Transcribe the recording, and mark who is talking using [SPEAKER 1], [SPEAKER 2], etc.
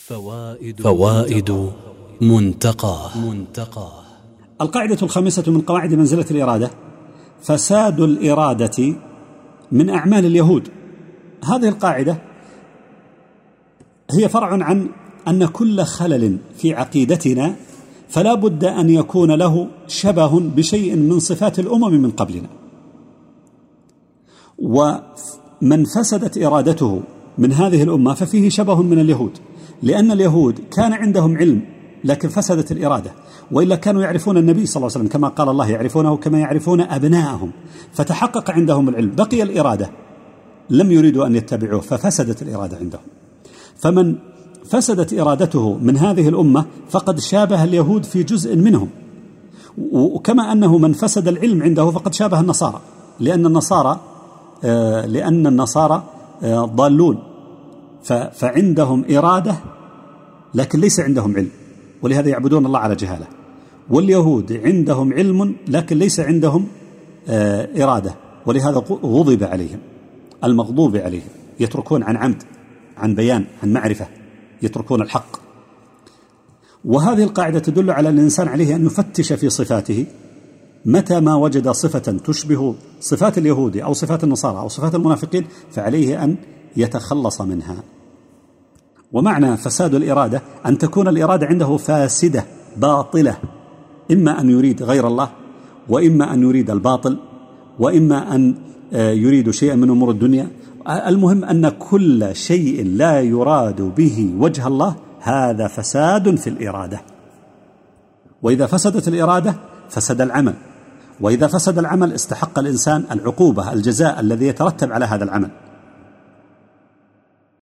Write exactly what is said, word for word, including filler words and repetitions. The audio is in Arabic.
[SPEAKER 1] فوائد, فوائد منتقاه منتقاه
[SPEAKER 2] القاعدة الخامسة من قواعد منزلة الإرادة: فساد الإرادة من أعمال اليهود. هذه القاعدة هي فرع عن أن كل خلل في عقيدتنا فلا بد أن يكون له شبه بشيء من صفات الأمم من قبلنا، ومن فسدت إرادته من هذه الأمة ففيه شبه من اليهود، لأن اليهود كان عندهم علم لكن فسدت الإرادة، وإلا كانوا يعرفون النبي صلى الله عليه وسلم كما قال الله: يعرفونه كما يعرفون أبناءهم، فتحقق عندهم العلم، بقي الإرادة، لم يريدوا أن يتبعوه ففسدت الإرادة عندهم. فمن فسدت إرادته من هذه الأمة فقد شابه اليهود في جزء منهم، وكما أنه من فسد العلم عنده فقد شابه النصارى، لأن النصارى آه لأن النصارى آه ضالون، فعندهم إرادة لكن ليس عندهم علم، ولهذا يعبدون الله على جهالة. واليهود عندهم علم لكن ليس عندهم آه إرادة، ولهذا غضب عليهم، المغضوب عليهم، يتركون عن عمد، عن بيان، عن معرفة، يتركون الحق. وهذه القاعدة تدل على أن الإنسان عليه أن يفتش في صفاته، متى ما وجد صفة تشبه صفات اليهود أو صفات النصارى أو صفات المنافقين فعليه أن يتخلص منها. ومعنى فساد الإرادة أن تكون الإرادة عنده فاسدة باطلة، إما أن يريد غير الله، وإما أن يريد الباطل، وإما أن يريد شيئا من أمور الدنيا. المهم أن كل شيء لا يراد به وجه الله هذا فساد في الإرادة. وإذا فسدت الإرادة فسد العمل، وإذا فسد العمل استحق الإنسان العقوبة، الجزاء الذي يترتب على هذا العمل.